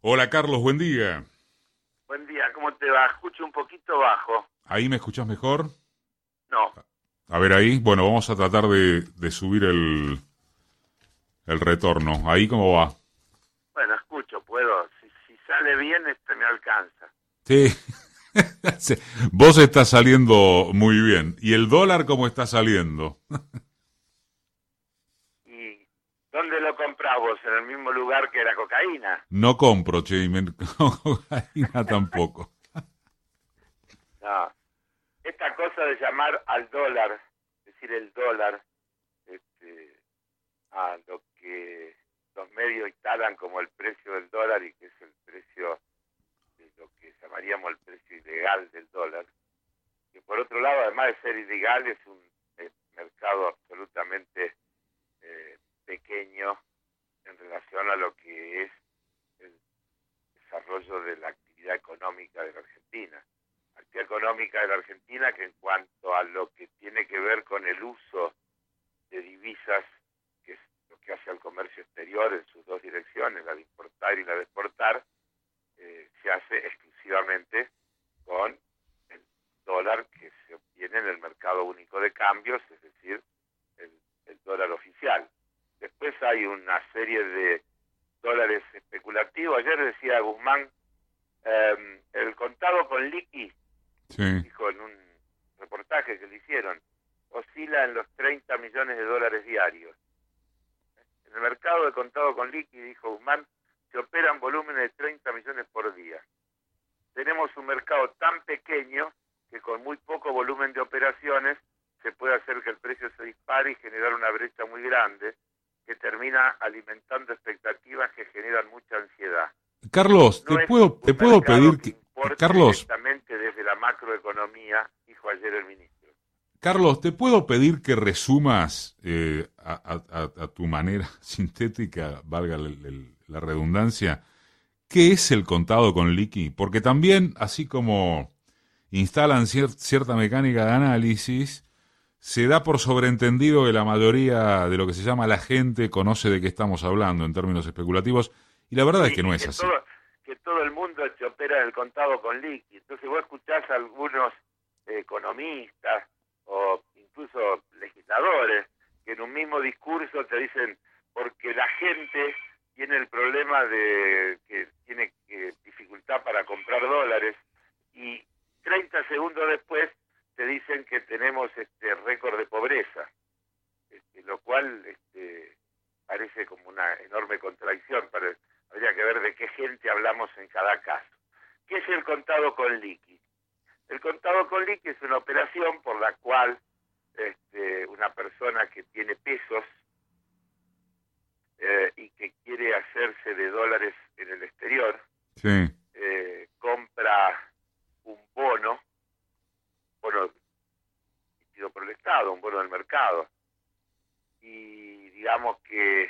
Hola Carlos, buen día. Buen día, ¿cómo te va? Escucho un poquito bajo. ¿Ahí me escuchás mejor? No, A ver ahí. Bueno, vamos a tratar de subir el retorno. ¿Ahí cómo va? bueno, escucho, puedo. Si sale bien, me alcanza. Sí. Sí. Vos estás saliendo muy bien. ¿Y el dólar cómo está saliendo? ¿Y dónde lo comprás vos? ¿En el mismo lugar que la cocaína? No compro, che, y cocaína tampoco. No. Esta cosa de llamar al dólar, es decir, el dólar, este, a lo que los medios instalan como el precio del dólar y que es el precio de lo que llamaríamos el precio ilegal del dólar, que por otro lado, además de ser ilegal, es un mercado absolutamente pequeño en relación a lo que es el desarrollo de la actividad económica de la Argentina. Actividad económica de la Argentina que en cuanto a lo que tiene que ver con el uso de divisas, que es lo que hace al comercio exterior en sus dos direcciones, la de importar y la de exportar, se hace exclusivamente con el dólar que se obtiene en el mercado único de cambios, es decir, el, el dólar oficial. Después hay una serie de dólares especulativos. Ayer decía Guzmán, el contado con liqui, Sí. dijo en un reportaje que le hicieron, oscila en los 30 millones de dólares diarios. En el mercado de contado con liqui, dijo Guzmán, se operan volúmenes de 30 millones por día. Tenemos un mercado tan pequeño que con muy poco volumen de operaciones se puede hacer que el precio se dispare y generar una brecha muy grande que termina alimentando expectativas que generan mucha ansiedad. Carlos, No es te un puedo mercado pedir que que... importe Carlos, directamente desde la macroeconomía, dijo ayer el ministro. Carlos, te puedo pedir que resumas a tu manera sintética, valga la redundancia, ¿qué es el contado con liqui? Porque también, así como instalan cierta mecánica de análisis, se da por sobreentendido que la mayoría de lo que se llama la gente conoce de qué estamos hablando en términos especulativos, y la verdad es Sí, que no y es así. que todo el mundo se opera en el contado con liqui. Entonces vos escuchás a algunos economistas o incluso legisladores que en un mismo discurso te dicen porque la gente tiene el problema de que tiene dificultad para comprar dólares y 30 segundos después te dicen que tenemos récord de pobreza, lo cual parece como una enorme contradicción. Habría que ver de qué gente hablamos en cada caso. ¿Qué es el contado con liqui? El contado con liqui es una operación por la cual una persona que tiene pesos y que quiere hacerse de dólares en el exterior, Sí, compra un bono emitido por el Estado, un bono del mercado, y digamos que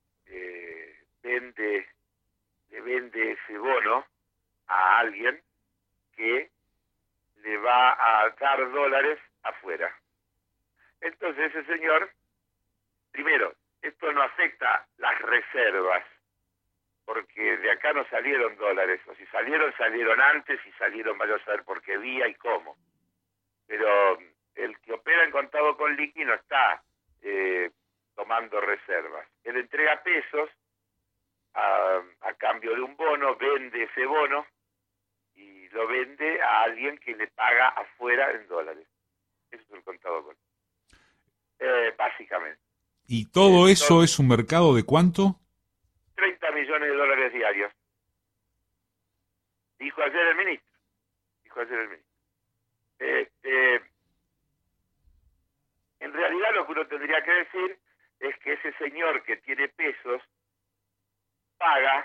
le vende ese bono a alguien que le va a dar dólares afuera. Entonces ese señor, primero, esto no afecta las reservas, porque de acá no salieron dólares, o si salieron, salieron antes y salieron, vaya a saber por qué vía y cómo. Pero el que opera en contado con liqui no está tomando reservas. Él entrega pesos a cambio de un bono, vende ese bono y lo vende a alguien que le paga afuera en dólares. Eso es el contado con básicamente. ¿y todo eso Entonces, es un mercado de cuánto? 30 millones de dólares diarios. Dijo ayer el ministro. Dijo ayer el ministro. Este, en realidad lo que uno tendría que decir es que ese señor que tiene pesos paga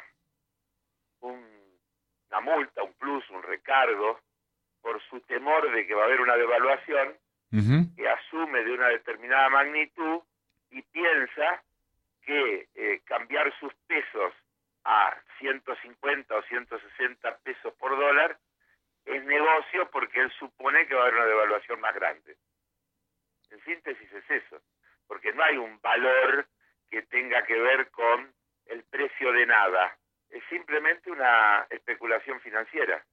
una multa, un plus, un recargo, por su temor de que va a haber una devaluación, Ujú. que asume de una determinada magnitud y piensa que cambiar sus pesos a 150 o 160 pesos por dólar es negocio porque él supone que va a haber una devaluación más grande. En síntesis es eso, porque no hay un valor que tenga que ver con el precio de nada. es simplemente una especulación financiera.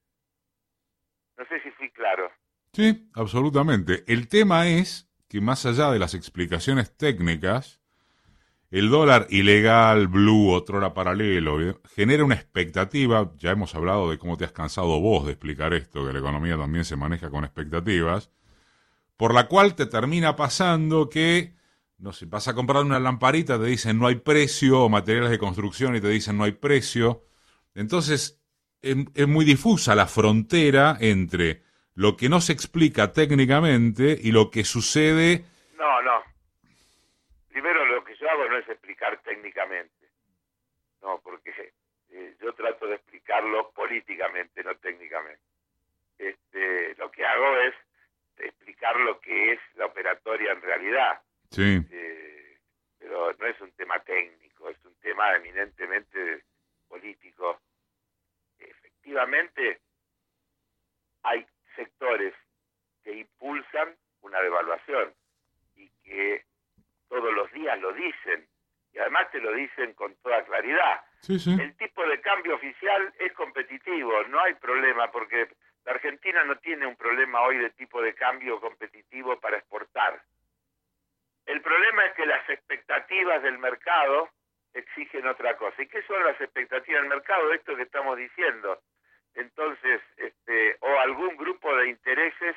No sé si fui claro. Sí, absolutamente. El tema es que más allá de las explicaciones técnicas, el dólar ilegal, blue, otrora paralelo, genera una expectativa. Ya hemos hablado de cómo te has cansado vos de explicar esto, que la economía también se maneja con expectativas, por la cual te termina pasando que, no sé, vas a comprar una lamparita, te dicen no hay precio, o materiales de construcción y te dicen no hay precio. Entonces, es muy difusa la frontera entre lo que no se explica técnicamente y lo que sucede. No, no. Primero lo que yo hago no es explicar técnicamente, no, porque yo trato de explicarlo políticamente, no técnicamente. Lo que hago es explicar lo que es la operatoria en realidad. Sí, Pero no es un tema técnico, es un tema eminentemente político. Efectivamente, hay sectores que impulsan una devaluación y que todos los días lo dicen, y además te lo dicen con toda claridad. sí, sí. El tipo de cambio oficial es competitivo, no hay problema, porque la Argentina no tiene un problema hoy de tipo de cambio competitivo para exportar. El problema es que las expectativas del mercado exigen otra cosa. ¿Y qué son las expectativas del mercado? Esto que estamos diciendo. Entonces, o algún grupo de intereses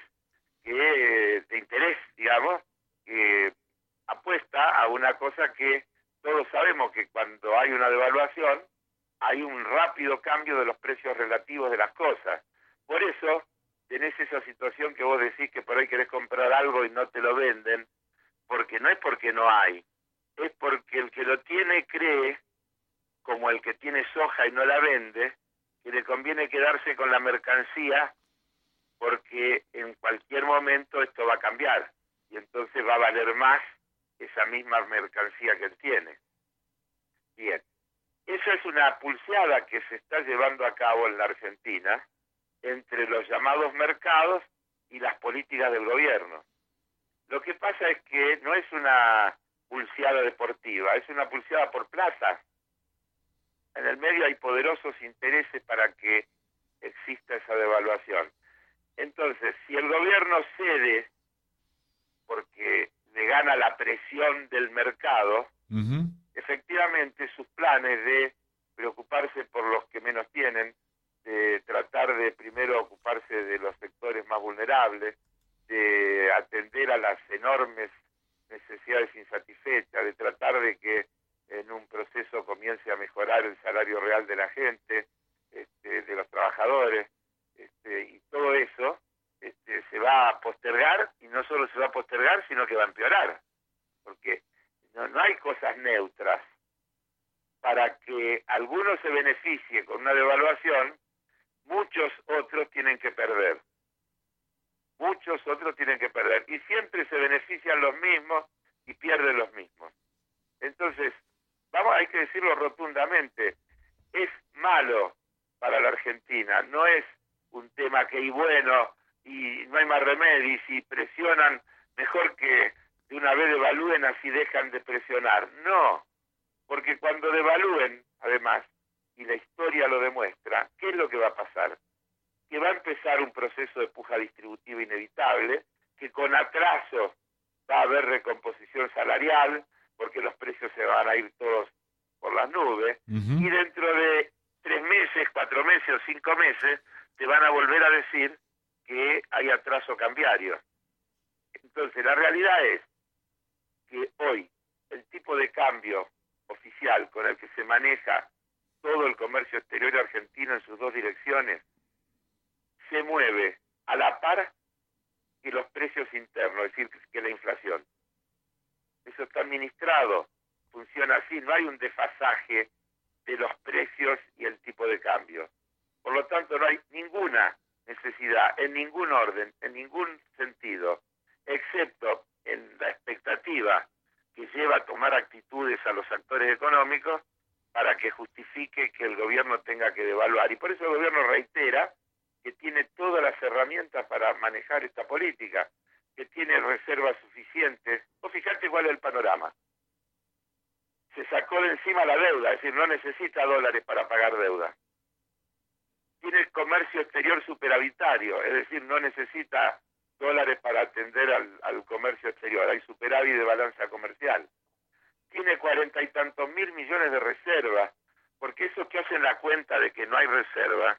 de interés, digamos, que apuesta a una cosa que todos sabemos que cuando hay una devaluación hay un rápido cambio de los precios relativos de las cosas. Por eso tenés esa situación que vos decís que por ahí querés comprar algo y no te lo venden, porque no es porque no hay, es porque el que lo tiene cree, como el que tiene soja y no la vende, que le conviene quedarse con la mercancía porque en cualquier momento esto va a cambiar y entonces va a valer más esa misma mercancía que él tiene. Bien, esa es una pulseada que se está llevando a cabo en la Argentina entre los llamados mercados y las políticas del gobierno. Lo que pasa es que no es una pulseada deportiva, es una pulseada por plata. En el medio hay poderosos intereses para que exista esa devaluación. Entonces, si el gobierno cede porque le gana la presión del mercado, efectivamente sus planes de preocuparse por los que menos tienen, de tratar de primero ocuparse de los sectores más vulnerables, de atender a las enormes necesidades insatisfechas, de tratar de que en un proceso comience a mejorar el salario real de la gente, de los trabajadores, y todo eso se va a postergar, y no solo se va a postergar, sino que va a empeorar, porque no hay cosas neutras. Para que alguno se beneficie con una devaluación, muchos otros tienen que perder. Muchos otros tienen que perder. Y siempre se benefician los mismos y pierden los mismos. Entonces, hay que decirlo rotundamente, es malo para la Argentina. No es un tema que, y bueno, y no hay más remedio, y si presionan, mejor que de una vez devalúen, así dejan de presionar. No, porque cuando devalúen, además, y la historia lo demuestra, ¿qué es lo que va a pasar? Que va a empezar un proceso de puja distributiva inevitable, que con atraso va a haber recomposición salarial, porque los precios se van a ir todos por las nubes, y dentro de 3 meses, 4 meses o 5 meses, te van a volver a decir que hay atraso cambiario. Entonces, la realidad es que hoy el tipo de cambio oficial con el que se maneja todo el comercio exterior argentino en sus dos direcciones se mueve a la par que los precios internos, es decir, que la inflación. Eso está administrado, funciona así, no hay un desfasaje de los precios y el tipo de cambio. Por lo tanto, no hay ninguna necesidad, en ningún orden, en ningún sentido, excepto en la expectativa que lleva a tomar actitudes a los actores económicos para que justifique que el gobierno tenga que devaluar. Y por eso el gobierno reitera que tiene todas las herramientas para manejar esta política, que tiene reservas suficientes. Vos fijate cuál es el panorama. se sacó de encima la deuda, es decir, no necesita dólares para pagar deuda. Tiene el comercio exterior superavitario, es decir, no necesita dólares para atender al comercio exterior, hay superávit de balanza comercial. Tiene 40 y tantos mil millones de reservas, porque esos que hacen la cuenta de que no hay reserva,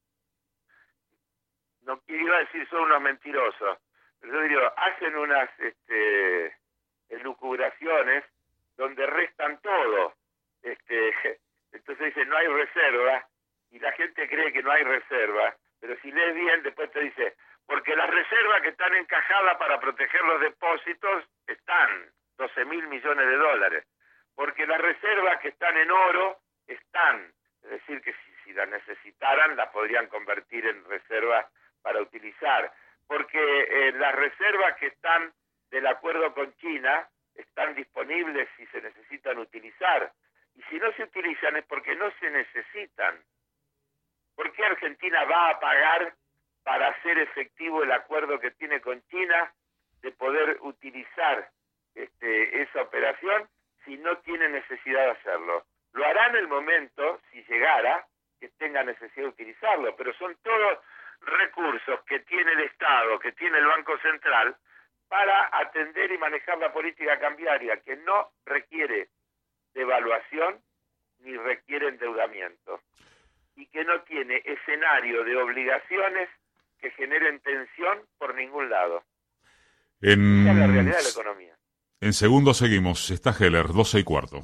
no iba a decir son unos mentirosos, pero yo digo, hacen unas elucubraciones donde restan todo. Entonces dicen, no hay reserva, y la gente cree que no hay reserva, pero si lees bien, después te dice, porque las reservas que están encajadas para proteger los depósitos están 12 mil millones de dólares, porque las reservas que están en oro están, es decir, que si las necesitaran, las podrían convertir en reservas para utilizar, porque las reservas que están del acuerdo con China están disponibles si se necesitan utilizar, y si no se utilizan es porque no se necesitan. ¿Por qué Argentina va a pagar para hacer efectivo el acuerdo que tiene con China de poder utilizar esa operación si no tiene necesidad de hacerlo? Lo hará en el momento, si llegara, que tenga necesidad de utilizarlo, pero son todos recursos que tiene el Estado, que tiene el Banco Central, para atender y manejar la política cambiaria, que no requiere devaluación ni requiere endeudamiento, y que no tiene escenario de obligaciones que generen tensión por ningún lado. Esa es la realidad de la economía. En segundos seguimos. Está Heller, 12:15.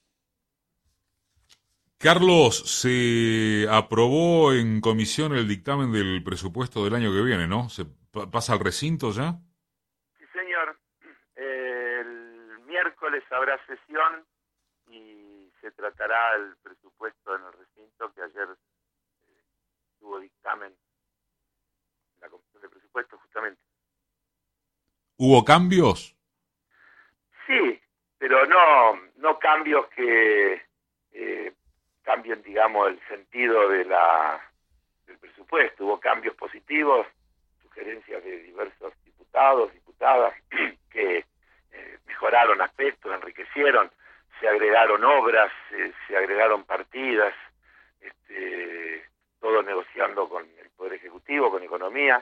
Carlos, se aprobó en comisión el dictamen del presupuesto del año que viene, ¿no? ¿Se pasa al recinto ya? Sí, señor. El miércoles habrá sesión y se tratará el presupuesto en el recinto, que ayer tuvo dictamen en la Comisión de Presupuestos, justamente. ¿Hubo cambios? Sí, pero no cambios que cambien, digamos, el sentido del presupuesto. Hubo cambios positivos, sugerencias de diversos diputados, diputadas, que mejoraron aspectos, enriquecieron, se agregaron obras, se agregaron partidas, todo negociando con el Poder Ejecutivo, con Economía,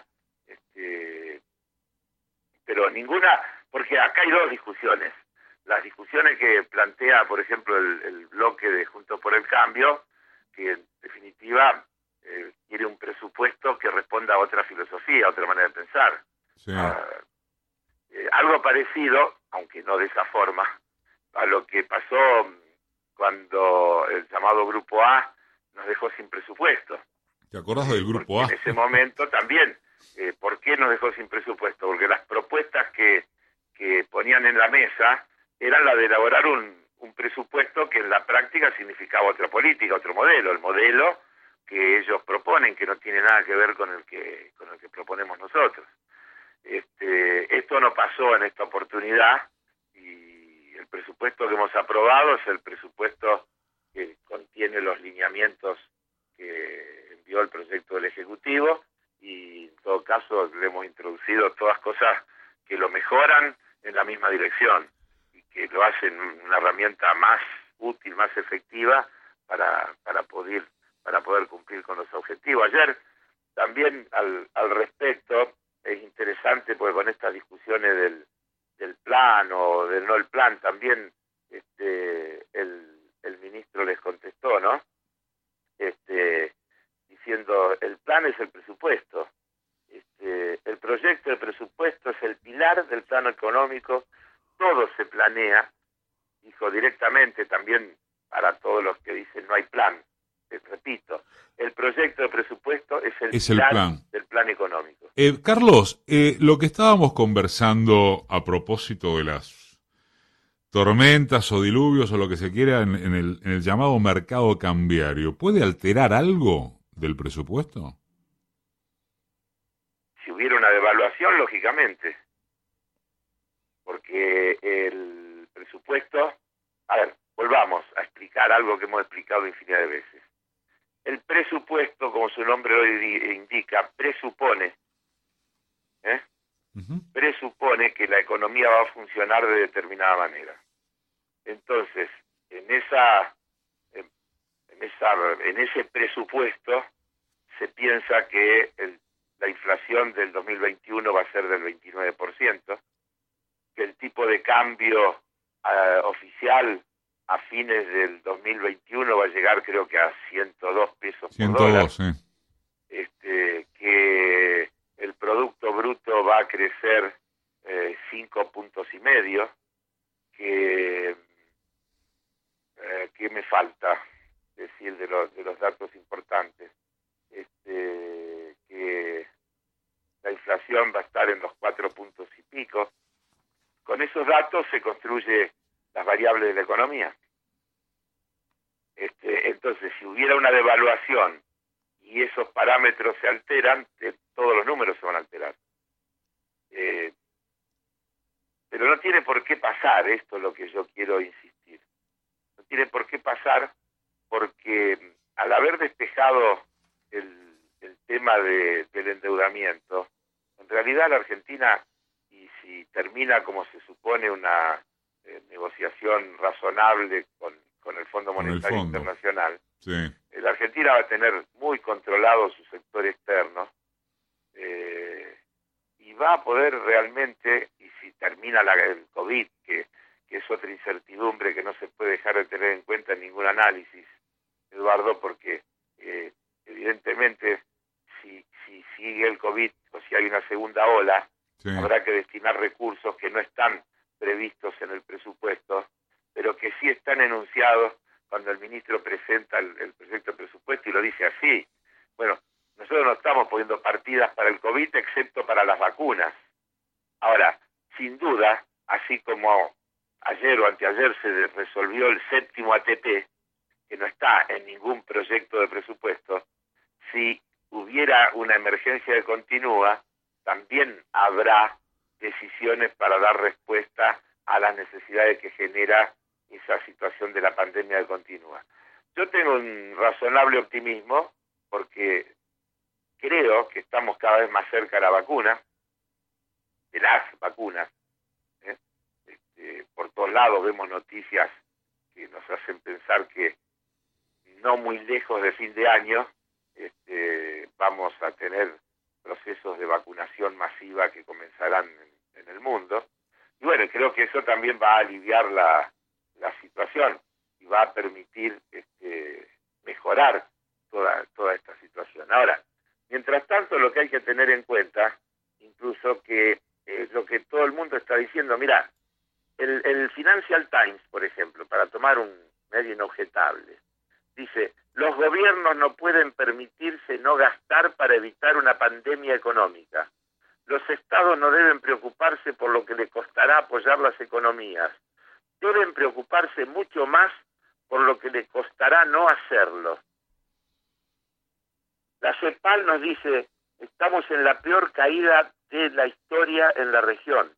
pero ninguna, porque acá hay dos discusiones. Las discusiones que plantea, por ejemplo, el bloque de Juntos por el Cambio, que en definitiva quiere un presupuesto que responda a otra filosofía, a otra manera de pensar. Sí. Algo parecido, aunque no de esa forma, a lo que pasó cuando el llamado Grupo A nos dejó sin presupuesto. ¿Te acordás del Grupo A? En ese momento también, ¿por qué nos dejó sin presupuesto? Porque las propuestas que ponían en la mesa eran la de elaborar un presupuesto que en la práctica significaba otra política, otro modelo, el modelo que ellos proponen, que no tiene nada que ver con el que proponemos nosotros. Esto no pasó en esta oportunidad, y el presupuesto que hemos aprobado es el presupuesto que contiene los lineamientos que envió el proyecto del Ejecutivo, y en todo caso le hemos introducido todas cosas que lo mejoran en la misma dirección y que lo hacen una herramienta más útil, más efectiva para poder cumplir con los objetivos. Ayer también al respecto es interesante, porque con estas discusiones del plan o del no el plan, también el ministro les contestó, ¿no? Diciendo, el plan es el presupuesto. El proyecto de presupuesto es el pilar del plano económico, todo se planea, dijo directamente también para todos los que dicen no hay plan. Repito, el proyecto de presupuesto es el pilar del plan económico. Carlos, lo que estábamos conversando a propósito de las tormentas o diluvios o lo que se quiera en el llamado mercado cambiario, ¿puede alterar algo del presupuesto? Si hubiera una devaluación, lógicamente, porque el presupuesto, a ver, volvamos a explicar algo que hemos explicado infinidad de veces. El presupuesto, como su nombre hoy indica, presupone presupone que la economía va a funcionar de determinada manera. Entonces, en esa en ese presupuesto se piensa que la inflación del 2021 va a ser del 29%, que el tipo de cambio oficial a fines del 2021 va a llegar creo que a 102 pesos por dólar. 102, Que el Producto Bruto va a crecer 5 puntos y medio, que ¿qué me falta decir de los datos importantes? Que la inflación va a estar en los 4 puntos y pico. Con esos datos se construye las variables de la economía. Entonces, si hubiera una devaluación y esos parámetros se alteran, todos los números se van a alterar. Pero no tiene por qué pasar, esto es lo que yo quiero insistir. No tiene por qué pasar porque al haber despejado el tema del endeudamiento, en realidad la Argentina, y si termina como se supone una negociación razonable con el Fondo Monetario Internacional, sí, la Argentina va a tener muy controlado su sector externo y va a poder realmente, y si termina el COVID, que es otra incertidumbre que no se puede dejar de tener en cuenta en ningún análisis, Eduardo, porque evidentemente si sigue el COVID o si hay una segunda ola, sí, habrá que destinar recursos que no están previstos en el presupuesto, pero que sí están enunciados cuando el ministro presenta el proyecto de presupuesto y lo dice así. Bueno, nosotros no estamos poniendo partidas para el COVID excepto para las vacunas. Ahora, sin duda, así como ayer o anteayer se resolvió el 7º ATP, que no está en ningún proyecto de presupuesto, si hubiera una emergencia de continua, también habrá decisiones para dar respuesta a las necesidades que genera esa situación de la pandemia de continua. Yo tengo un razonable optimismo porque creo que estamos cada vez más cerca de la vacuna, de las vacunas. Por todos lados vemos noticias que nos hacen pensar que no muy lejos de fin de año vamos a tener procesos de vacunación masiva que comenzarán en el mundo. Y bueno, creo que eso también va a aliviar la situación y va a permitir mejorar toda esta situación. Ahora, mientras tanto, lo que hay que tener en cuenta, incluso que lo que todo el mundo está diciendo, mira, el Financial Times, por ejemplo, para tomar un medio inobjetable, dice, los gobiernos no pueden permitirse no gastar para evitar una pandemia económica. Los estados no deben preocuparse por lo que le costará apoyar las economías. Deben preocuparse mucho más por lo que le costará no hacerlo. La CEPAL nos dice, estamos en la peor caída de la historia en la región.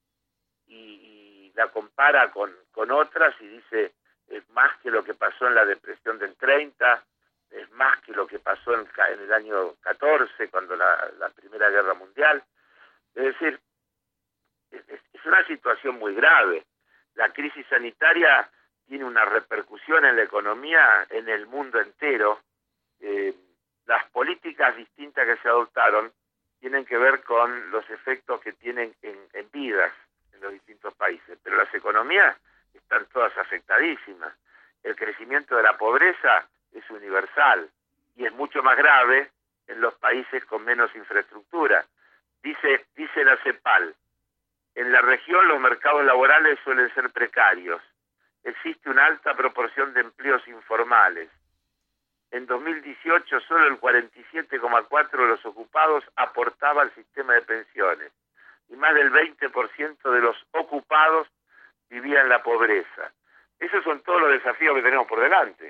Y la compara con otras y dice, es más que lo que pasó en la depresión del 30, es más que lo que pasó en el año 14, cuando la Primera Guerra Mundial. Es decir, es una situación muy grave. La crisis sanitaria tiene una repercusión en la economía en el mundo entero. Las políticas distintas que se adoptaron tienen que ver con los efectos que tienen en vidas en los distintos países, pero las economías están todas afectadísimas. El crecimiento de la pobreza es universal y es mucho más grave en los países con menos infraestructura. Dice la CEPAL, en la región los mercados laborales suelen ser precarios. Existe una alta proporción de empleos informales. En 2018 solo el 47,4% de los ocupados aportaba al sistema de pensiones y más del 20% de los ocupados vivía en la pobreza. Esos son todos los desafíos que tenemos por delante.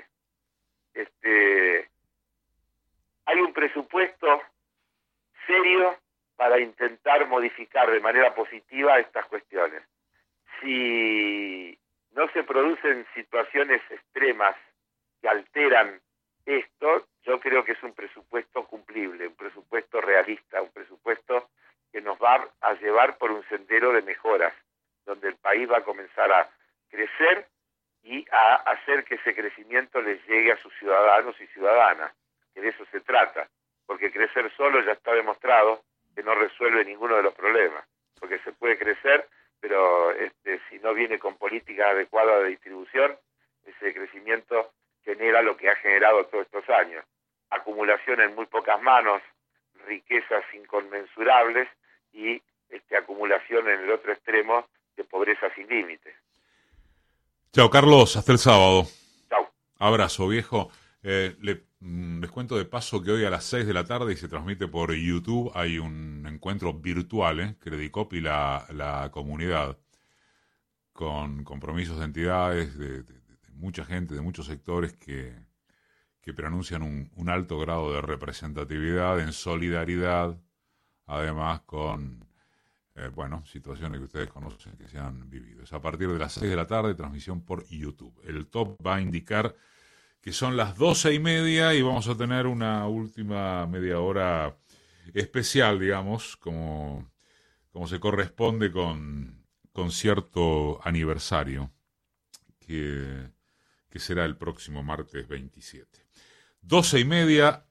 Hay un presupuesto serio para intentar modificar de manera positiva estas cuestiones. Si no se producen situaciones extremas que alteran esto, yo creo que es un presupuesto cumplible, un presupuesto realista, un presupuesto que nos va a llevar por un sendero de mejoras, donde el país va a comenzar a crecer y a hacer que ese crecimiento les llegue a sus ciudadanos y ciudadanas, que de eso se trata, porque crecer solo ya está demostrado que no resuelve ninguno de los problemas, porque se puede crecer, pero si no viene con políticas adecuadas de distribución, ese crecimiento genera lo que ha generado todos estos años: acumulación en muy pocas manos, riquezas inconmensurables y acumulación en el otro extremo de pobreza sin límites. Chao, Carlos, hasta el sábado. Chao. Abrazo, viejo. Les cuento de paso que hoy a las 6 de la tarde, y se transmite por YouTube, hay un encuentro virtual que le dedicó la comunidad, con compromisos de entidades, de mucha gente, de muchos sectores que pronuncian un alto grado de representatividad en solidaridad, además con situaciones que ustedes conocen, que se han vivido. Es a partir de las 6 de la tarde, transmisión por YouTube. El top va a indicar que son las 12:30 y vamos a tener una última media hora especial, digamos, como se corresponde con cierto aniversario, que será el próximo martes 27. 12:30,